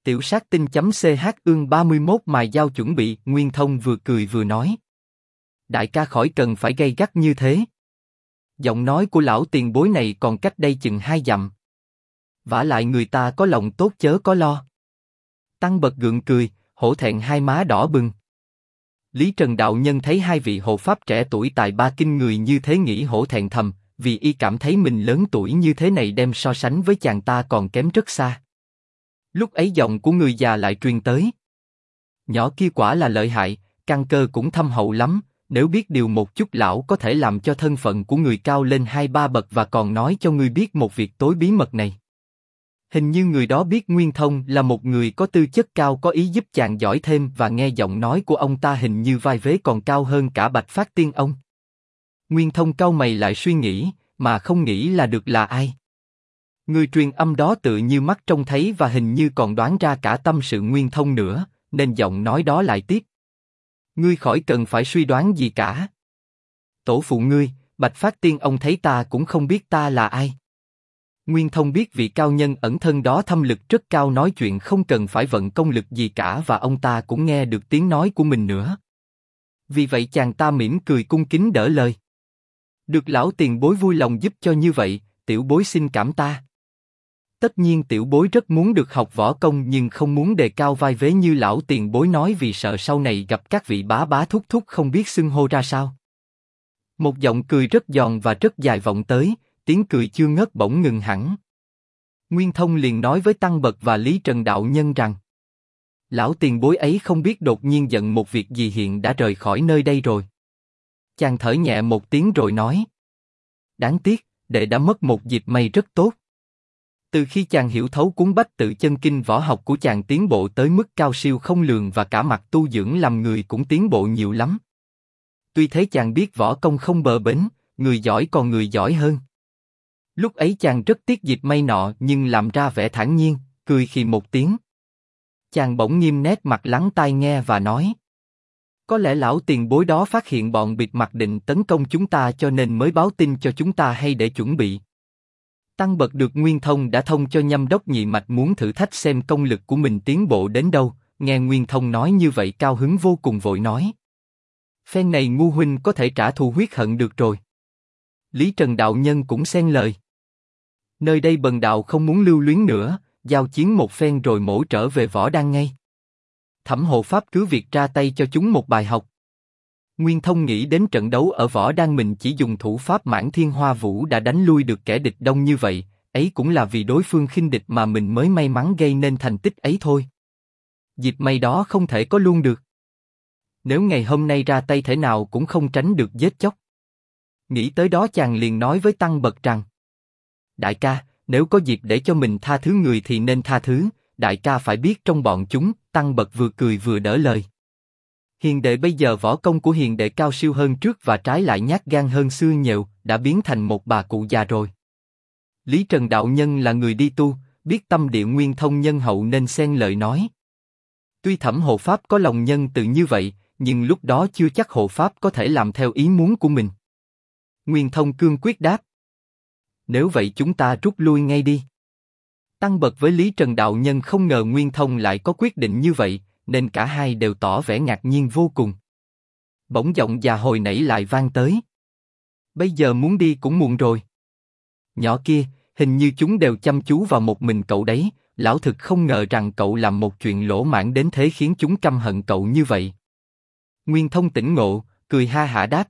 Tiểu sát tinh.ch ương 31 mài dao chuẩn bị, Nguyên Thông vừa cười vừa nói. Đại ca khỏi cần phải gay gắt như thế. Giọng nói của lão tiền bối này còn cách đây chừng 2 dặm. Vả lại người ta có lòng tốt chớ có lo. Tăng bật gượng cười, hổ thẹn hai má đỏ bừng. Lý Trần đạo nhân thấy hai vị hộ pháp trẻ tuổi tài ba kinh người như thế nghĩ hổ thẹn thầm, vì y cảm thấy mình lớn tuổi như thế này đem so sánh với chàng ta còn kém rất xa. Lúc ấy giọng của người già lại truyền tới. Nhỏ kia quả là lợi hại, căn cơ cũng thâm hậu lắm, nếu biết điều một chút lão có thể làm cho thân phận của người cao lên 2-3 bậc và còn nói cho ngươi biết một việc tối bí mật này. Hình như người đó biết Nguyên Thông là một người có tư chất cao có ý giúp chàng giỏi thêm và nghe giọng nói của ông ta hình như vai vế còn cao hơn cả Bạch Phát Tiên ông. Nguyên Thông cau mày lại suy nghĩ, mà không nghĩ là được là ai. Người truyền âm đó tự như mắt trông thấy và hình như còn đoán ra cả tâm sự Nguyên Thông nữa, nên giọng nói đó lại tiếp. Ngươi khỏi cần phải suy đoán gì cả. Tổ phụ ngươi, Bạch Phát Tiên ông thấy ta cũng không biết ta là ai. Nguyên Thông biết vị cao nhân ẩn thân đó thâm lực rất cao nói chuyện không cần phải vận công lực gì cả và ông ta cũng nghe được tiếng nói của mình nữa. Vì vậy chàng ta mỉm cười cung kính đỡ lời. Được lão tiền bối vui lòng giúp cho như vậy, tiểu bối xin cảm ta. Tất nhiên tiểu bối rất muốn được học võ công nhưng không muốn đề cao vai vế như lão tiền bối nói vì sợ sau này gặp các vị bá bá thúc thúc không biết xưng hô ra sao. Một giọng cười rất giòn và rất dài vọng tới, tiếng cười chưa ngớt bỗng ngừng hẳn. Nguyên Thông liền nói với Tăng Bật và Lý Trần đạo nhân rằng: lão tiền bối ấy không biết đột nhiên giận một việc gì hiện đã rời khỏi nơi đây rồi. Chàng thở nhẹ một tiếng rồi nói: đáng tiếc, đệ đã mất một dịp may rất tốt. Từ khi chàng hiểu thấu cuốn Bách Tự Chân Kinh võ học của chàng tiến bộ tới mức cao siêu không lường và cả mặt tu dưỡng làm người cũng tiến bộ nhiều lắm. Tuy thế chàng biết võ công không bờ bến, người giỏi còn người giỏi hơn. Lúc ấy chàng rất tiếc dịp may nọ nhưng làm ra vẻ thản nhiên, cười khì một tiếng. Chàng bỗng nghiêm nét mặt lắng tai nghe và nói: có lẽ lão tiền bối đó phát hiện bọn bịt mặt định tấn công chúng ta cho nên mới báo tin cho chúng ta hay để chuẩn bị. Tăng Bật được Nguyên Thông đã thông cho Nhâm Đốc Nhị Mạch muốn thử thách xem công lực của mình tiến bộ đến đâu, nghe Nguyên Thông nói như vậy cao hứng vô cùng vội nói: phen này ngu huynh có thể trả thù huyết hận được rồi. Lý Trần đạo nhân cũng xen lời: nơi đây bần đạo không muốn lưu luyến nữa, giao chiến một phen rồi mổ trở về võ đan ngay. Thẩm hộ pháp cứ việc ra tay cho chúng một bài học. Nguyên Thông nghĩ đến trận đấu ở võ đan mình chỉ dùng thủ pháp Mãn Thiên Hoa Vũ đã đánh lui được kẻ địch đông như vậy, ấy cũng là vì đối phương khinh địch mà mình mới may mắn gây nên thành tích ấy thôi. Dịp may đó không thể có luôn được. Nếu ngày hôm nay ra tay thể nào cũng không tránh được giết chóc. Nghĩ tới đó chàng liền nói với Tăng Bật rằng: đại ca, nếu có dịp để cho mình tha thứ người thì nên tha thứ, đại ca phải biết trong bọn chúng. Tăng Bật vừa cười vừa đỡ lời: hiền đệ bây giờ võ công của hiền đệ cao siêu hơn trước và trái lại nhát gan hơn xưa nhiều, đã biến thành một bà cụ già rồi. Lý Trần đạo nhân là người đi tu, biết tâm địa Nguyên Thông nhân hậu nên xen lời nói: tuy Thẩm hộ pháp có lòng nhân từ như vậy, nhưng lúc đó chưa chắc hộ pháp có thể làm theo ý muốn của mình. Nguyên Thông cương quyết đáp: nếu vậy chúng ta rút lui ngay đi. Tăng Bật với Lý Trần đạo nhân không ngờ Nguyên Thông lại có quyết định như vậy, nên cả hai đều tỏ vẻ ngạc nhiên vô cùng. Bỗng giọng già hồi nãy lại vang tới: bây giờ muốn đi cũng muộn rồi. Nhỏ kia, hình như chúng đều chăm chú vào một mình cậu đấy, lão thực không ngờ rằng cậu làm một chuyện lỗ mãng đến thế khiến chúng căm hận cậu như vậy. Nguyên Thông tỉnh ngộ, cười ha hả đáp: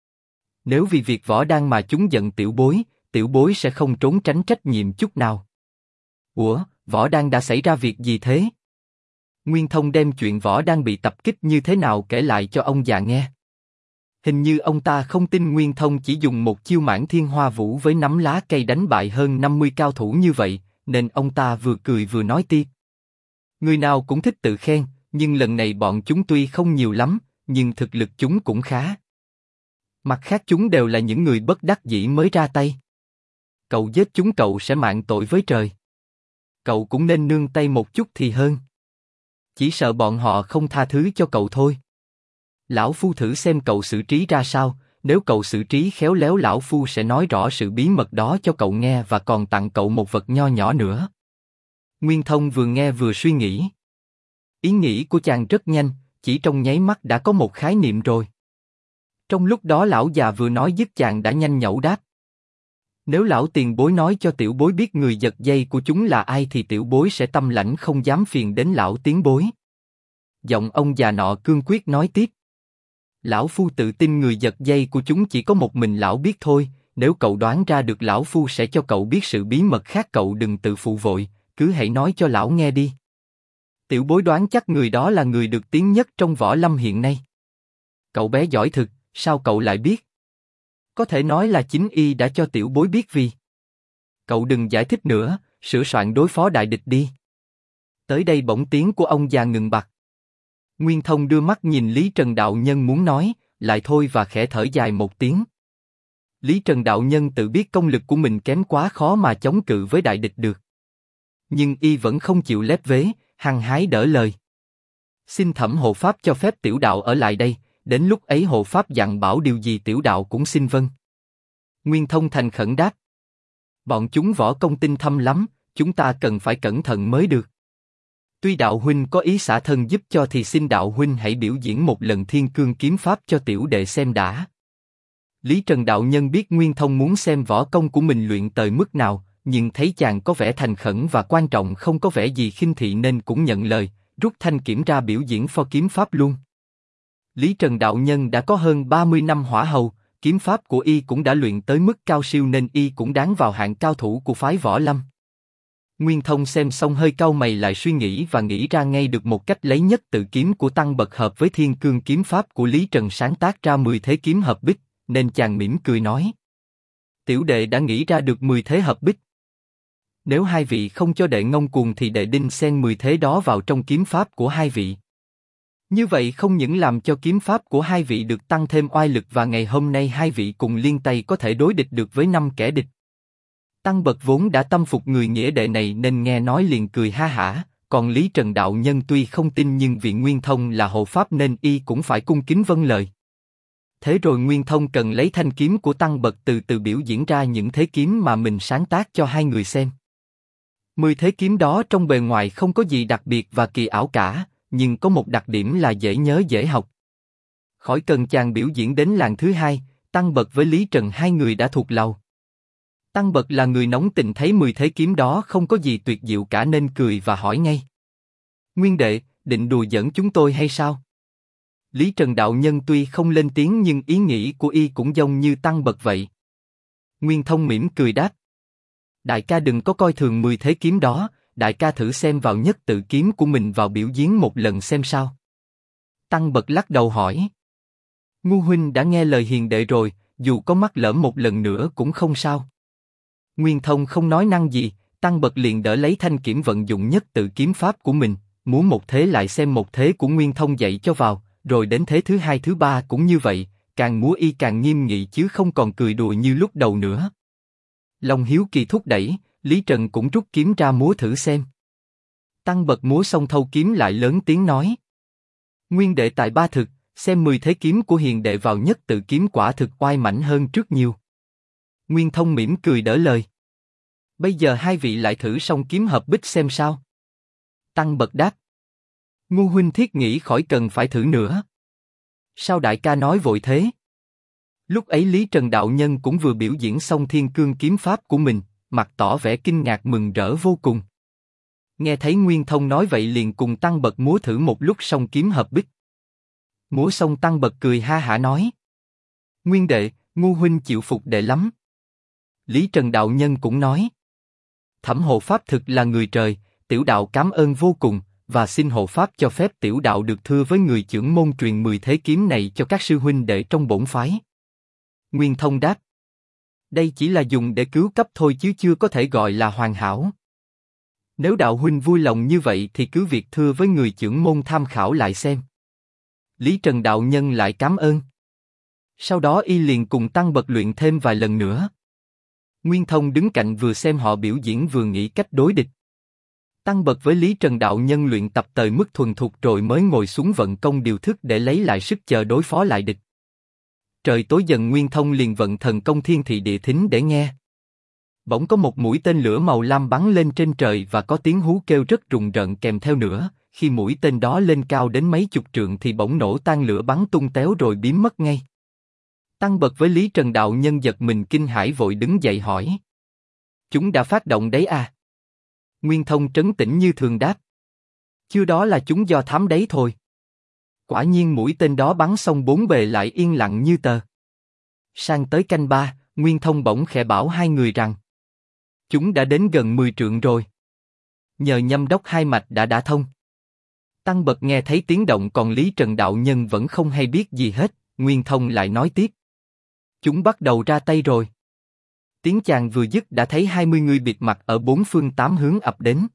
nếu vì việc võ đan mà chúng giận tiểu bối sẽ không trốn tránh trách nhiệm chút nào. Ủa, võ đan đã xảy ra việc gì thế? Nguyên Thông đem chuyện võ đan bị tập kích như thế nào kể lại cho ông già nghe. Hình như ông ta không tin Nguyên Thông chỉ dùng một chiêu Mãn Thiên Hoa Vũ với nắm lá cây đánh bại hơn 50 cao thủ như vậy, nên ông ta vừa cười vừa nói tiếp: người nào cũng thích tự khen, nhưng lần này bọn chúng tuy không nhiều lắm, nhưng thực lực chúng cũng khá. Mặt khác chúng đều là những người bất đắc dĩ mới ra tay. Cậu giết chúng cậu sẽ mạng tội với trời. Cậu cũng nên nương tay một chút thì hơn. Chỉ sợ bọn họ không tha thứ cho cậu thôi. Lão Phu thử xem cậu xử trí ra sao, nếu cậu xử trí khéo léo Lão Phu sẽ nói rõ sự bí mật đó cho cậu nghe và còn tặng cậu một vật nho nhỏ nữa. Nguyên Thông vừa nghe vừa suy nghĩ. Ý nghĩ của chàng rất nhanh, chỉ trong nháy mắt đã có một khái niệm rồi. Trong lúc đó lão già vừa nói dứt chàng đã nhanh nhẩu đáp. Nếu lão tiền bối nói cho tiểu bối biết người giật dây của chúng là ai thì tiểu bối sẽ tâm lãnh không dám phiền đến lão tiền bối. Giọng ông già nọ cương quyết nói tiếp. Lão phu tự tin người giật dây của chúng chỉ có một mình lão biết thôi, nếu cậu đoán ra được lão phu sẽ cho cậu biết sự bí mật khác, cậu đừng tự phụ vội, cứ hãy nói cho lão nghe đi. Tiểu bối đoán chắc người đó là người được tiếng nhất trong võ lâm hiện nay. Cậu bé giỏi thực, sao cậu lại biết? Có thể nói là chính y đã cho tiểu bối biết vì. Cậu đừng giải thích nữa, sửa soạn đối phó đại địch đi. Tới đây bỗng tiếng của ông già ngừng bặt. Nguyên Thông đưa mắt nhìn Lý Trần đạo nhân muốn nói, lại thôi và khẽ thở dài một tiếng. Lý Trần đạo nhân tự biết công lực của mình kém quá khó mà chống cự với đại địch được. Nhưng y vẫn không chịu lép vế, hăng hái đỡ lời. Xin Thẩm hộ pháp cho phép tiểu đạo ở lại đây, đến lúc ấy hộ pháp dặn bảo điều gì tiểu đạo cũng xin vâng. Nguyên Thông thành khẩn đáp. Bọn chúng võ công tinh thâm lắm, chúng ta cần phải cẩn thận mới được. Tuy đạo huynh có ý xả thân giúp cho thì xin đạo huynh hãy biểu diễn một lần Thiên Cương kiếm pháp cho tiểu đệ xem đã. Lý Trần đạo nhân biết Nguyên Thông muốn xem võ công của mình luyện tới mức nào, nhưng thấy chàng có vẻ thành khẩn và quan trọng, không có vẻ gì khinh thị nên cũng nhận lời, rút thanh kiếm ra biểu diễn phó kiếm pháp luôn. Lý Trần đạo nhân đã có hơn 30 năm hỏa hầu, kiếm pháp của y cũng đã luyện tới mức cao siêu nên y cũng đáng vào hạng cao thủ của phái võ lâm. Nguyên Thông xem xong hơi cau mày lại suy nghĩ và nghĩ ra ngay được một cách lấy nhất tự kiếm của Tăng Bật hợp với Thiên Cương kiếm pháp của Lý Trần sáng tác ra 10 thế kiếm hợp bích, nên chàng mỉm cười nói. Tiểu đệ đã nghĩ ra được 10 thế hợp bích. Nếu hai vị không cho đệ ngông cuồng thì đệ đinh xen 10 thế đó vào trong kiếm pháp của hai vị. Như vậy không những làm cho kiếm pháp của hai vị được tăng thêm oai lực và ngày hôm nay hai vị cùng liên tay có thể đối địch được với 5 kẻ địch. Tăng Bật vốn đã tâm phục người nghĩa đệ này nên nghe nói liền cười ha hả, còn Lý Trần đạo nhân tuy không tin nhưng vì Nguyên Thông là hộ pháp nên y cũng phải cung kính vâng lời. Thế rồi Nguyên Thông cần lấy thanh kiếm của Tăng Bật từ từ biểu diễn ra những thế kiếm mà mình sáng tác cho hai người xem. 10 thế kiếm đó trong bề ngoài không có gì đặc biệt và kỳ ảo cả, nhưng có một đặc điểm là dễ nhớ dễ học. Khỏi cần chàng biểu diễn đến làng thứ hai, Tăng Bật với Lý Trần hai người đã thuộc lòng. Tăng Bật là người nóng tình thấy 10 thế kiếm đó không có gì tuyệt diệu cả nên cười và hỏi ngay. Nguyên đệ, định đùa giỡn chúng tôi hay sao? Lý Trần đạo nhân tuy không lên tiếng nhưng ý nghĩ của y cũng giống như Tăng Bật vậy. Nguyên Thông mỉm cười đáp. Đại ca đừng có coi thường 10 thế kiếm đó, đại ca thử xem vào nhất tự kiếm của mình vào biểu diễn một lần xem sao. Tăng Bật lắc đầu hỏi. Ngu huynh đã nghe lời hiền đệ rồi, dù có mắc lỡ một lần nữa cũng không sao. Nguyên Thông không nói năng gì, Tăng Bật liền đỡ lấy thanh kiếm vận dụng nhất tự kiếm pháp của mình, múa một thế lại xem một thế của Nguyên Thông dạy cho vào, rồi đến thế thứ hai thứ ba cũng như vậy, càng múa y càng nghiêm nghị chứ không còn cười đùa như lúc đầu nữa. Lòng hiếu kỳ thúc đẩy, Lý Trần cũng rút kiếm ra múa thử xem. Tăng Bật múa xong thâu kiếm lại lớn tiếng nói. Nguyên đệ tài ba thực, xem 10 thế kiếm của hiền đệ vào nhất tự kiếm quả thực oai mãnh hơn trước nhiều. Nguyên Thông mỉm cười đỡ lời. Bây giờ hai vị lại thử xong kiếm hợp bích xem sao. Tăng Bật đáp. Ngu huynh thiết nghĩ khỏi cần phải thử nữa. Sao đại ca nói vội thế? Lúc ấy Lý Trần đạo nhân cũng vừa biểu diễn xong Thiên Cương kiếm pháp của mình, mặt tỏ vẻ kinh ngạc mừng rỡ vô cùng. Nghe thấy Nguyên Thông nói vậy liền cùng Tăng Bật múa thử một lúc xong kiếm hợp bích. Múa xong Tăng Bật cười ha hả nói. Nguyên đệ, ngu huynh chịu phục đệ lắm. Lý Trần đạo nhân cũng nói. Thẩm hộ pháp thực là người trời, tiểu đạo cảm ơn vô cùng, và xin hộ pháp cho phép tiểu đạo được thưa với người trưởng môn truyền 10 thế kiếm này cho các sư huynh đệ trong bổn phái. Nguyên Thông đáp. Đây chỉ là dùng để cứu cấp thôi chứ chưa có thể gọi là hoàn hảo. Nếu đạo huynh vui lòng như vậy thì cứ việc thưa với người trưởng môn tham khảo lại xem. Lý Trần đạo nhân lại cảm ơn. Sau đó y liền cùng Tăng Bật luyện thêm vài lần nữa. Nguyên Thông đứng cạnh vừa xem họ biểu diễn vừa nghĩ cách đối địch. Tăng Bật với Lý Trần đạo nhân luyện tập tới mức thuần thục rồi mới ngồi xuống vận công điều thức để lấy lại sức chờ đối phó lại địch. Trời tối dần Nguyên Thông liền vận thần công Thiên Thị Địa Thính để nghe. Bỗng có một mũi tên lửa màu lam bắn lên trên trời và có tiếng hú kêu rất rùng rợn kèm theo nữa. Khi mũi tên đó lên cao đến mấy chục trượng thì bỗng nổ tan lửa bắn tung tóe rồi biến mất ngay. Tăng Bật với Lý Trần đạo nhân giật mình kinh hãi vội đứng dậy hỏi. Chúng đã phát động đấy à? Nguyên Thông trấn tĩnh như thường đáp. Chưa, đó là chúng do thám đấy thôi. Quả nhiên mũi tên đó bắn xong bốn bề lại yên lặng như tờ. Sang tới canh ba, Nguyên Thông bỗng khẽ bảo hai người rằng chúng đã đến gần 10 trượng rồi. Nhờ nhâm đốc hai mạch đã thông. Tăng Bật nghe thấy tiếng động còn Lý Trần đạo nhân vẫn không hay biết gì hết, Nguyên Thông lại nói tiếp. Chúng bắt đầu ra tay rồi. Tiếng chàng vừa dứt đã thấy 20 người bịt mặt ở bốn phương tám hướng ập đến.